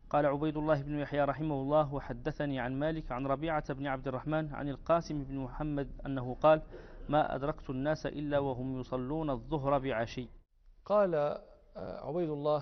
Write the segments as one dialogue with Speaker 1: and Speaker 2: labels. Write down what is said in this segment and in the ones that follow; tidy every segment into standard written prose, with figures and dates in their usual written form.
Speaker 1: قال عبيد الله بن يحيى رحمه الله: وحدثني عن مالك عن ربيعة بن عبد الرحمن عن القاسم بن محمد أنه قال: ما أدركت الناس إلا وهم يصلون الظهر بعشي.
Speaker 2: قال عبيد الله: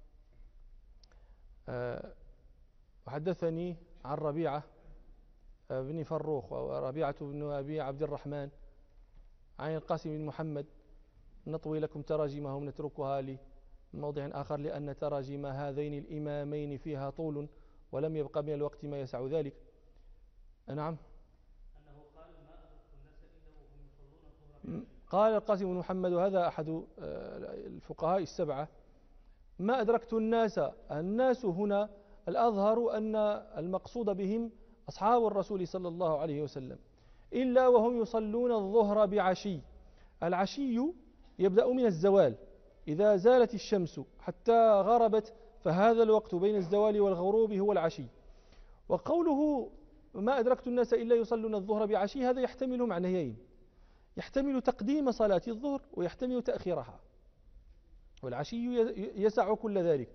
Speaker 2: وحدثني عن ربيعة بن فروخ وربيعة بن أبي عبد الرحمن عن القاسم بن محمد. نطوي لكم تراجمهم نتركها لموضع آخر، لأن تراجم هذين الإمامين فيها طول ولم يبقى من الوقت ما يسع ذلك. نعم.
Speaker 1: أنه قال: ما أدركت الناس إلا وهم يصلون الظهر بعشي.
Speaker 2: قال القاسم بن محمد، وهذا أحد الفقهاء السبعة: ما أدركت الناس هنا الأظهر أن المقصود بهم أصحاب الرسول صلى الله عليه وسلم، إلا وهم يصلون الظهر بعشي. العشي يبدأ من الزوال، إذا زالت الشمس حتى غربت فهذا الوقت بين الزوال والغروب هو العشي. وقوله ما أدركت الناس إلا يصلون الظهر بعشي هذا يحتمل معنيين: يحتمل تقديم صلاة الظهر ويحتمل تأخيرها، والعشي يسع كل ذلك.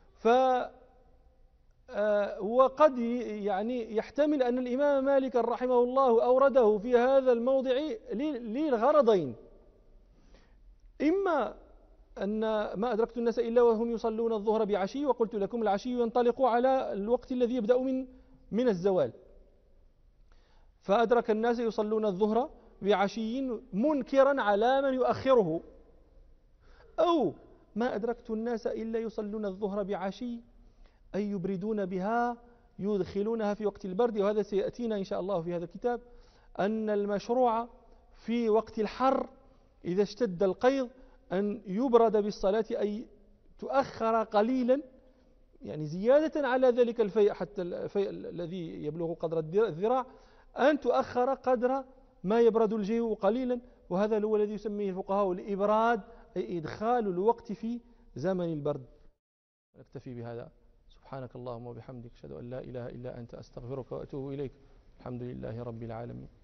Speaker 2: وقد يعني يحتمل أن الإمام مالك رحمه الله أورده في هذا الموضع للغرضين: إما أن ما أدركت الناس إلا وهم يصلون الظهر بعشي، وقلت لكم العشي ينطلق على الوقت الذي يبدأ من الزوال، فأدرك الناس يصلون الظهر بعشي منكرا على من يؤخره، أو ما أدركت الناس إلا يصلون الظهر بعشي أي يبردون بها، يدخلونها في وقت البرد. وهذا سيأتينا إن شاء الله في هذا الكتاب، أن المشروع في وقت الحر إذا اشتد القيض أن يبرد بالصلاة، أي تؤخر قليلا، يعني زيادة على ذلك الفيء، حتى الفيء الذي يبلغ قدر الذراع أن تؤخر قدر ما يبرد الجو قليلا. وهذا هو الذي يسميه الفقهاء الإبراد، أي إدخال الوقت في زمن البرد. نكتفي بهذا. سبحانك اللهم وبحمدك، أشهد أن لا إله إلا أنت، أستغفرك وأتوب إليك. الحمد لله رب العالمين.